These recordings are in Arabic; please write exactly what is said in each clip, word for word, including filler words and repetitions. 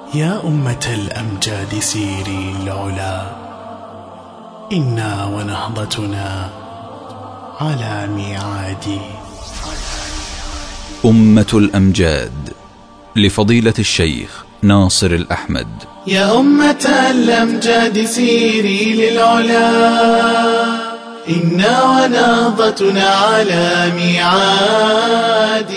يا أمة الأمجاد سيري العلا، إنا ونهضتنا على ميعاد. أمة الأمجاد لفضيلة الشيخ ناصر الأحمد. يا أمة الأمجاد سيري للعلا، إنا ونهضتنا على ميعاد.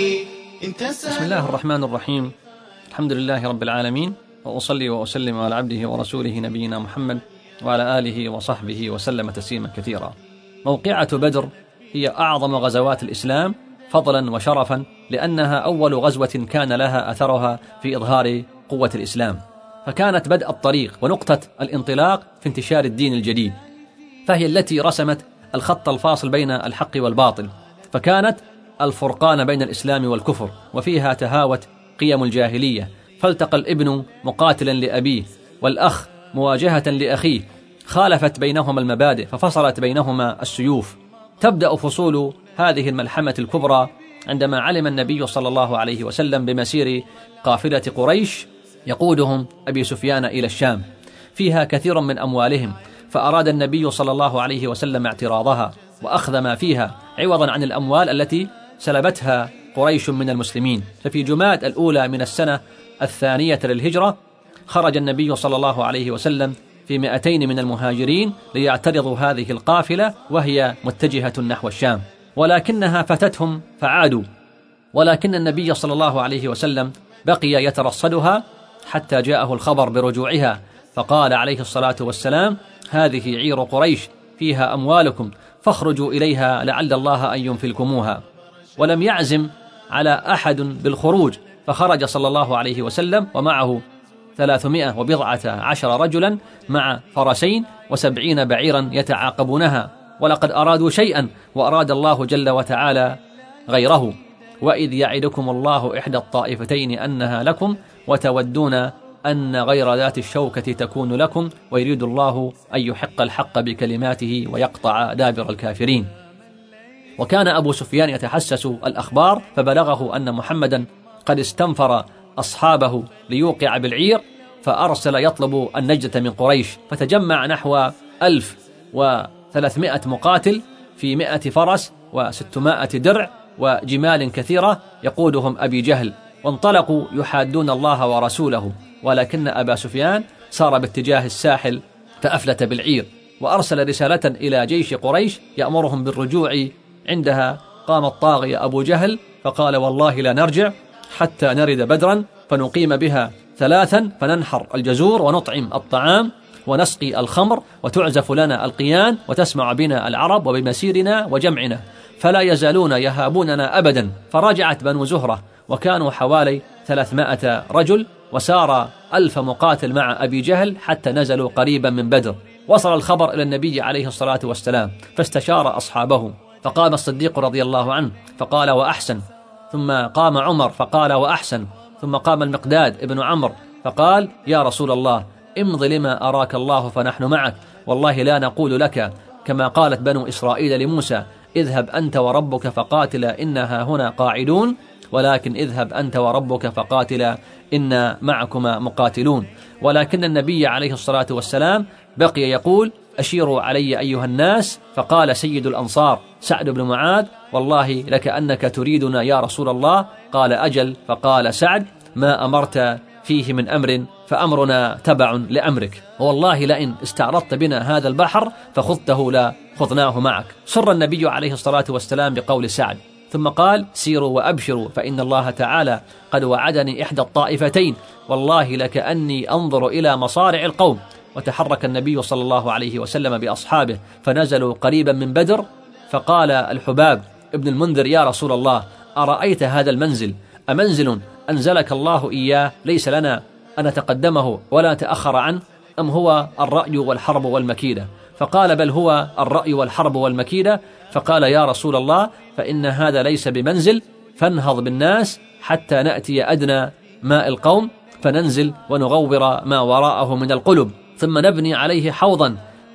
بسم الله الرحمن الرحيم، الحمد لله رب العالمين، وأصلي وأسلم على عبده ورسوله نبينا محمد وعلى آله وصحبه وسلم تسليما كثيرا. موقعة بدر هي أعظم غزوات الإسلام فضلا وشرفا، لأنها أول غزوة كان لها أثرها في إظهار قوة الإسلام، فكانت بدء الطريق ونقطة الانطلاق في انتشار الدين الجديد، فهي التي رسمت الخط الفاصل بين الحق والباطل، فكانت الفرقان بين الإسلام والكفر، وفيها تهاوت قيم الجاهلية، فالتقى الابن مقاتلا لأبيه والأخ مواجهة لأخيه، خالفت بينهما المبادئ ففصلت بينهما السيوف. تبدأ فصول هذه الملحمة الكبرى عندما علم النبي صلى الله عليه وسلم بمسير قافلة قريش يقودهم أبي سفيان إلى الشام، فيها كثير من أموالهم، فأراد النبي صلى الله عليه وسلم اعتراضها وأخذ ما فيها عوضا عن الأموال التي سلبتها قريش من المسلمين. ففي جماد الأولى من السنة الثانية للهجرة خرج النبي صلى الله عليه وسلم في مئتين من المهاجرين ليعترضوا هذه القافلة وهي متجهة نحو الشام، ولكنها فتتهم فعادوا، ولكن النبي صلى الله عليه وسلم بقي يترصدها حتى جاءه الخبر برجوعها، فقال عليه الصلاة والسلام: هذه عير قريش فيها أموالكم فاخرجوا إليها لعل الله أن ينفلكموها. ولم يعزم على أحد بالخروج، فخرج صلى الله عليه وسلم ومعه ثلاثمائة وبضعة عشر رجلا مع فرسين وسبعين بعيرا يتعاقبونها، ولقد أرادوا شيئا وأراد الله جل وتعالى غيره. وإذ يعدكم الله إحدى الطائفتين أنها لكم وتودون أن غير ذات الشوكة تكون لكم ويريد الله أن يحق الحق بكلماته ويقطع دابر الكافرين. وكان أبو سفيان يتحسس الأخبار، فبلغه أن محمدا قد استنفر أصحابه ليوقع بالعير، فأرسل يطلب النجدة من قريش، فتجمع نحو ألف وثلاثمائة مقاتل في مائة فرس وستمائة درع وجمال كثيرة يقودهم أبي جهل، وانطلقوا يحادون الله ورسوله، ولكن أبا سفيان سار باتجاه الساحل فأفلت بالعير، وأرسل رسالة إلى جيش قريش يأمرهم بالرجوع. عندها قام الطاغية أبو جهل فقال: والله لا نرجع حتى نرد بدرا فنقيم بها ثلاثا، فننحر الجزور ونطعم الطعام ونسقي الخمر وتعزف لنا القيان وتسمع بنا العرب وبمسيرنا وجمعنا، فلا يزالون يهابوننا أبدا. فرجعت بنو زهرة وكانوا حوالي ثلاثمائة رجل، وسار ألف مقاتل مع أبي جهل حتى نزلوا قريبا من بدر. وصل الخبر إلى النبي عليه الصلاة والسلام فاستشار أصحابه، فقام الصديق رضي الله عنه فقال: وأحسن. ثم قام عمر فقال: وأحسن. ثم قام المقداد ابن عمرو فقال: يا رسول الله امض لما أراك الله فنحن معك، والله لا نقول لك كما قالت بنو إسرائيل لموسى: اذهب أنت وربك فقاتلا إنها هنا قاعدون، ولكن اذهب أنت وربك فقاتلا إنا معكما مقاتلون. ولكن النبي عليه الصلاة والسلام بقي يقول: أشيروا علي أيها الناس. فقال سيد الأنصار سعد بن معاذ: والله لكأنك تريدنا يا رسول الله. قال: أجل. فقال سعد: ما أمرت فيه من أمر فأمرنا تبع لأمرك، والله لئن استعرضت بنا هذا البحر فخذته لا خذناه معك. سر النبي عليه الصلاة والسلام بقول سعد، ثم قال: سيروا وأبشروا فإن الله تعالى قد وعدني إحدى الطائفتين، والله لكأني أنظر إلى مصارع القوم. وتحرك النبي صلى الله عليه وسلم بأصحابه فنزلوا قريبا من بدر، فقال الحباب ابن المنذر: يا رسول الله أرأيت هذا المنزل أمنزل أنزلك الله إياه ليس لنا أن نتقدمه ولا نتأخر عنه، أم هو الرأي والحرب والمكيدة؟ فقال: بل هو الرأي والحرب والمكيدة. فقال: يا رسول الله فإن هذا ليس بمنزل، فانهض بالناس حتى نأتي أدنى ماء القوم فننزل ونغور ما وراءه من القلب، ثم نبني عليه حوضا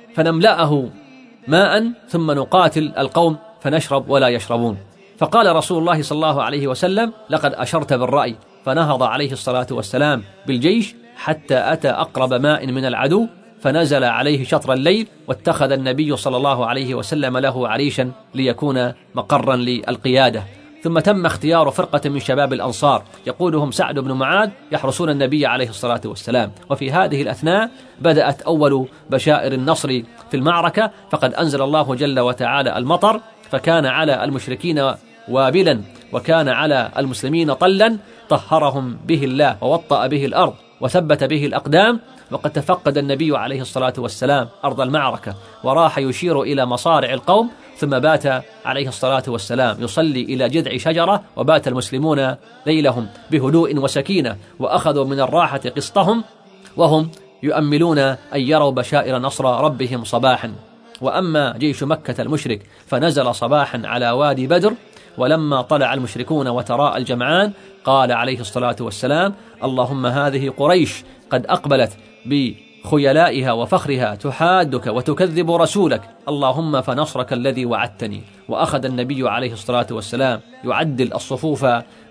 فنملأه ماء، ثم نقاتل القوم فنشرب ولا يشربون. فقال رسول الله صلى الله عليه وسلم: لقد أشرت بالرأي، فنهض عليه الصلاة والسلام بالجيش حتى أتى أقرب ماء من العدو، فنزل عليه شطر الليل، واتخذ النبي صلى الله عليه وسلم له عريشا ليكون مقرا للقيادة. ثم تم اختيار فرقة من شباب الأنصار يقودهم سعد بن معاذ يحرسون النبي عليه الصلاة والسلام. وفي هذه الأثناء بدأت أول بشائر النصر في المعركة، فقد أنزل الله جل وتعالى المطر، فكان على المشركين وابلا وكان على المسلمين طلا، طهرهم به الله ووطأ به الأرض وثبت به الأقدام. وقد تفقد النبي عليه الصلاة والسلام أرض المعركة وراح يشير إلى مصارع القوم، ثم بات عليه الصلاة والسلام يصلي إلى جذع شجرة، وبات المسلمون ليلهم بهدوء وسكينة، وأخذوا من الراحة قسطهم، وهم يؤملون أن يروا بشائر نصر ربهم صباحا. وأما جيش مكة المشرك فنزل صباحا على وادي بدر، ولما طلع المشركون وتراءى الجمعان قال عليه الصلاة والسلام: اللهم هذه قريش قد أقبلت بخيلائها وفخرها تحادك وتكذب رسولك، اللهم فنصرك الذي وعدتني. وأخذ النبي عليه الصلاة والسلام يعدل الصفوف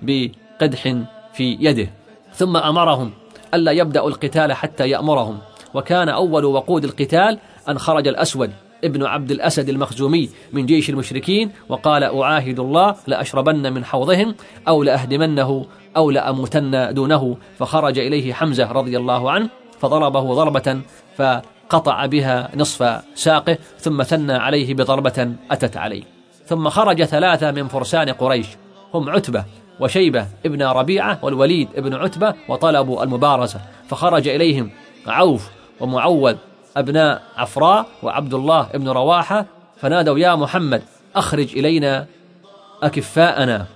بقدح في يده، ثم أمرهم ألا يبدأوا القتال حتى يأمرهم. وكان أول وقود القتال أن خرج الأسود ابن عبد الأسد المخزومي من جيش المشركين، وقال: أعاهد الله لأشربن من حوضهم أو لأهدمنه أو لأموتن دونه. فخرج إليه حمزة رضي الله عنه فضربه ضربة فقطع بها نصف ساقه، ثم ثنى عليه بضربة أتت عليه. ثم خرج ثلاثة من فرسان قريش هم عتبة وشيبة ابن ربيعة والوليد ابن عتبة، وطلبوا المبارزة، فخرج إليهم عوف ومعوذ أبناء عفراء وعبد الله ابن رواحة، فنادوا: يا محمد أخرج إلينا أكفاءنا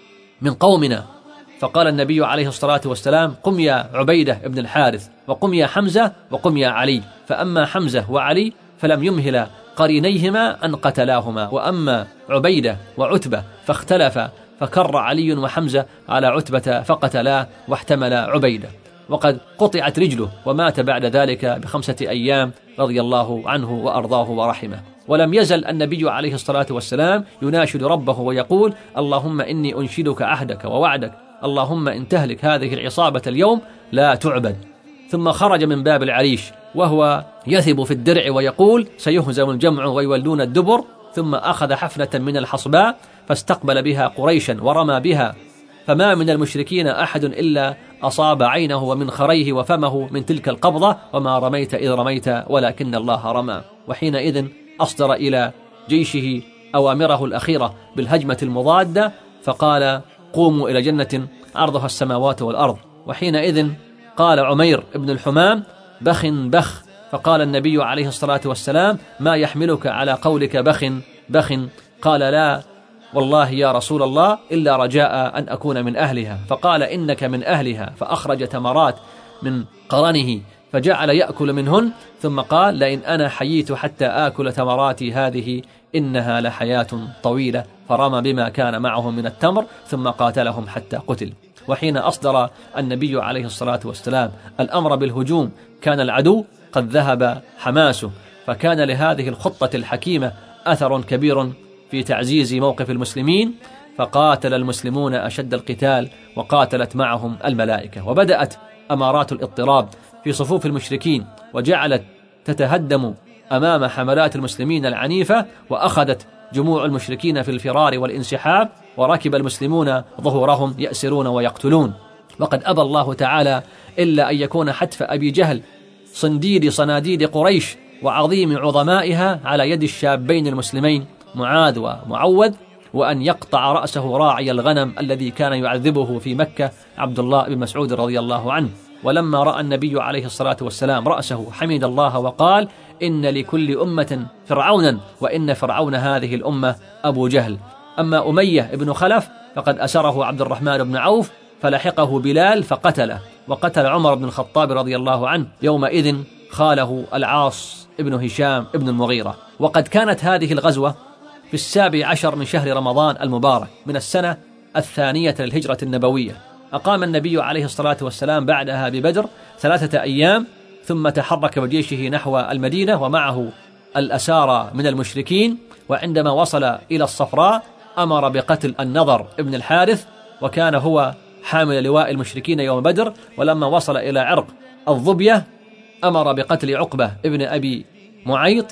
من قومنا. فقال النبي عليه الصلاة والسلام: قم يا عبيدة ابن الحارث، وقم يا حمزة، وقم يا علي. فأما حمزة وعلي فلم يمهل قرينيهما أن قتلاهما، وأما عبيدة وعتبة فاختلف، فكر علي وحمزة على عتبة فقتلا واحتمل عبيدة، وقد قطعت رجله ومات بعد ذلك بخمسة أيام رضي الله عنه وأرضاه ورحمه. ولم يزل النبي عليه الصلاة والسلام يناشد ربه ويقول: اللهم إني أنشدك عهدك ووعدك، اللهم إن تهلك هذه العصابة اليوم لا تعبد. ثم خرج من باب العريش وهو يثب في الدرع ويقول: سيهزم الجمع ويولون الدبر. ثم أخذ حفنة من الحصباء فاستقبل بها قريشا ورمى بها، فما من المشركين أحد إلا أصاب عينه ومن خريه وفمه من تلك القبضة، وما رميت إذ رميت ولكن الله رمى. وحينئذ أصدر إلى جيشه أوامره الأخيرة بالهجمة المضادة، فقال: قوموا إلى جنة عرضها السماوات والأرض. وحينئذ قال عمير بن الحمام: بخ بخ. فقال النبي عليه الصلاة والسلام: ما يحملك على قولك بخ بخ؟ قال: لا والله يا رسول الله إلا رجاء أن أكون من أهلها. فقال: إنك من أهلها. فأخرج تمرات من قرنه فجعل يأكل منهن، ثم قال: لئن أنا حييت حتى آكل تمراتي هذه إنها لحياة طويلة. فرمى بما كان معه من التمر ثم قاتلهم حتى قتل. وحين أصدر النبي عليه الصلاة والسلام الأمر بالهجوم كان العدو قد ذهب حماسه، فكان لهذه الخطة الحكيمة أثر كبير في تعزيز موقف المسلمين، فقاتل المسلمون أشد القتال وقاتلت معهم الملائكة. وبدأت أمارات الاضطراب في صفوف المشركين، وجعلت تتهدم أمام حملات المسلمين العنيفة، وأخذت جموع المشركين في الفرار والانسحاب، وركب المسلمون ظهورهم يأسرون ويقتلون. وقد أبى الله تعالى إلا أن يكون حتف أبي جهل صنديد صناديد قريش وعظيم عظمائها على يد الشابين المسلمين معاذ ومعوذ، وأن يقطع رأسه راعي الغنم الذي كان يعذبه في مكة عبد الله بن مسعود رضي الله عنه. ولما رأى النبي عليه الصلاة والسلام رأسه حمد الله وقال: إن لكل أمة فرعونا، وإن فرعون هذه الأمة أبو جهل. أما أمية بن خلف فقد أسره عبد الرحمن بن عوف فلحقه بلال فقتله، وقتل عمر بن الخطاب رضي الله عنه يومئذ خاله العاص ابن هشام ابن المغيرة. وقد كانت هذه الغزوة في السابع عشر من شهر رمضان المبارك من السنة الثانية للهجرة النبوية. أقام النبي عليه الصلاة والسلام بعدها ببدر ثلاثة أيام، ثم تحرك بجيشه نحو المدينة ومعه الأسارى من المشركين. وعندما وصل إلى الصفراء أمر بقتل النضر ابن الحارث، وكان هو حامل لواء المشركين يوم بدر، ولما وصل إلى عرق الظبية أمر بقتل عقبة ابن أبي معيط،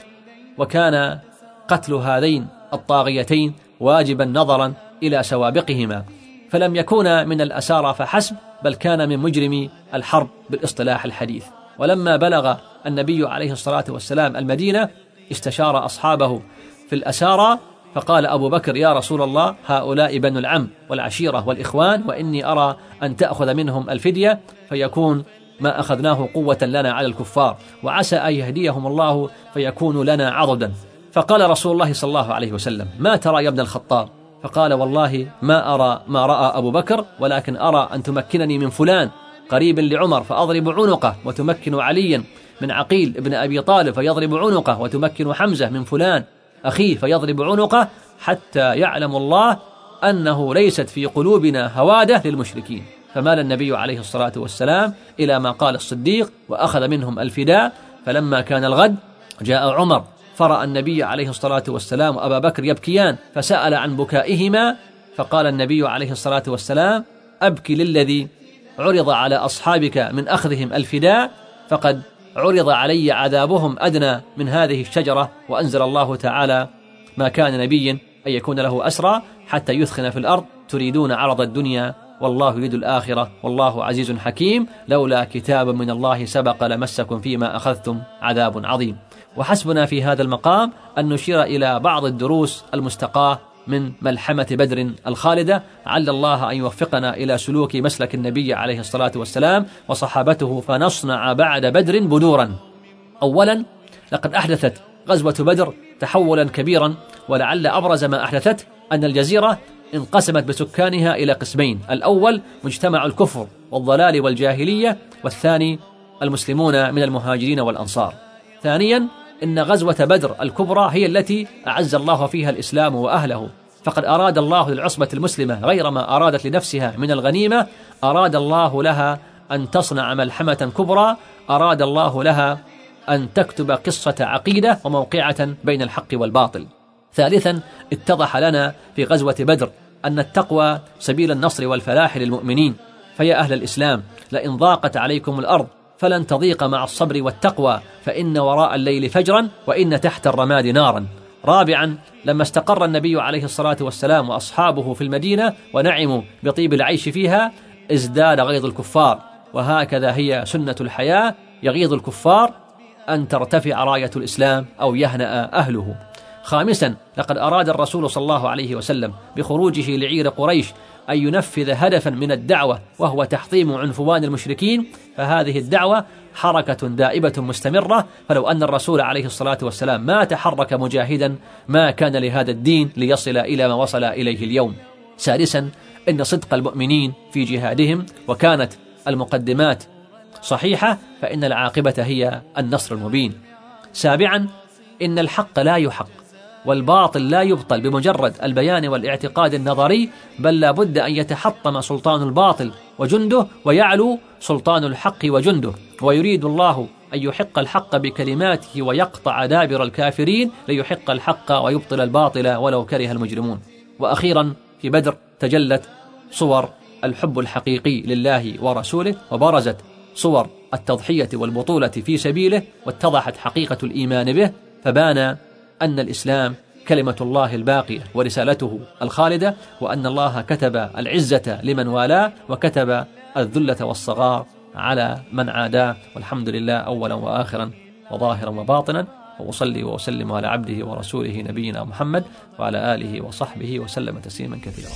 وكان قتل هذين الطاغيتين واجبا نظرا إلى سوابقهما، فلم يكون من الأسارى فحسب، بل كان من مجرمي الحرب بالاصطلاح الحديث. ولما بلغ النبي عليه الصلاة والسلام المدينة استشار أصحابه في الأسارى، فقال أبو بكر: يا رسول الله، هؤلاء بنو العم والعشيرة والإخوان، وإني أرى أن تأخذ منهم الفدية فيكون ما أخذناه قوة لنا على الكفار، وعسى أن يهديهم الله فيكون لنا عضدا. فقال رسول الله صلى الله عليه وسلم: ما ترى يا ابن الخطاب؟ فقال: والله ما أرى ما رأى أبو بكر، ولكن أرى أن تمكنني من فلان قريب لعمر فأضرب عنقه، وتمكن عليا من عقيل ابن أبي طالب فيضرب عنقه، وتمكن حمزة من فلان أخيه فيضرب عنقه، حتى يعلم الله أنه ليست في قلوبنا هوادة للمشركين. فمال النبي عليه الصلاة والسلام إلى ما قال الصديق وأخذ منهم الفداء. فلما كان الغد جاء عمر فرأى النبي عليه الصلاة والسلام وأبا بكر يبكيان، فسأل عن بكائهما، فقال النبي عليه الصلاة والسلام: أبكي للذي عرض على أصحابك من أخذهم الفداء، فقد عرض علي عذابهم أدنى من هذه الشجرة. وأنزل الله تعالى: ما كان نبي أن يكون له أسرى حتى يثخن في الأرض تريدون عرض الدنيا والله يريد الآخرة والله عزيز حكيم، لولا كتاب من الله سبق لمسكم فيما أخذتم عذاب عظيم. وحسبنا في هذا المقام أن نشير إلى بعض الدروس المستقاة من ملحمة بدر الخالدة، عل الله أن يوفقنا إلى سلوك مسلك النبي عليه الصلاة والسلام وصحابته، فنصنع بعد بدر بدورا. أولا، لقد أحدثت غزوة بدر تحولا كبيرا، ولعل أبرز ما أحدثت أن الجزيرة انقسمت بسكانها إلى قسمين: الأول مجتمع الكفر والضلال والجاهلية، والثاني المسلمون من المهاجرين والأنصار. ثانيا، إن غزوة بدر الكبرى هي التي أعز الله فيها الإسلام وأهله، فقد أراد الله للعصبة المسلمة غير ما أرادت لنفسها من الغنيمة، أراد الله لها أن تصنع ملحمة كبرى، أراد الله لها أن تكتب قصة عقيدة وموقعة بين الحق والباطل. ثالثا، اتضح لنا في غزوة بدر أن التقوى سبيل النصر والفلاح للمؤمنين، فيا أهل الإسلام، لئن ضاقت عليكم الأرض فلن تضيق مع الصبر والتقوى، فإن وراء الليل فجرا وإن تحت الرماد نارا. رابعا، لما استقر النبي عليه الصلاة والسلام وأصحابه في المدينة ونعموا بطيب العيش فيها، ازداد غيظ الكفار، وهكذا هي سنة الحياة، يغيظ الكفار أن ترتفع راية الإسلام أو يهنأ أهله. خامسا، لقد أراد الرسول صلى الله عليه وسلم بخروجه لعير قريش أن ينفذ هدفا من الدعوة، وهو تحطيم عنفوان المشركين، فهذه الدعوة حركة دائبة مستمرة، فلو أن الرسول عليه الصلاة والسلام ما تحرك مجاهدا ما كان لهذا الدين ليصل إلى ما وصل إليه اليوم. سادسا، إن صدق المؤمنين في جهادهم وكانت المقدمات صحيحة، فإن العاقبة هي النصر المبين. سابعا، إن الحق لا يحق والباطل لا يبطل بمجرد البيان والاعتقاد النظري، بل لا بد أن يتحطم سلطان الباطل وجنده ويعلو سلطان الحق وجنده، ويريد الله أن يحق الحق بكلماته ويقطع دابر الكافرين ليحق الحق ويبطل الباطل ولو كره المجرمون. وأخيرا، في بدر تجلت صور الحب الحقيقي لله ورسوله، وبرزت صور التضحية والبطولة في سبيله، واتضحت حقيقة الإيمان به، فبان أن الإسلام كلمة الله الباقية ورسالته الخالدة، وأن الله كتب العزة لمن والاه وكتب الذلة والصغار على من عاداه. والحمد لله أولا وآخرا وظاهرا وباطنا، وأصلي وأسلم على عبده ورسوله نبينا محمد وعلى آله وصحبه وسلم تسليما كثيرا.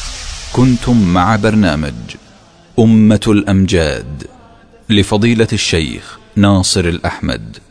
كنتم مع برنامج أمة الأمجاد لفضيلة الشيخ ناصر الأحمد.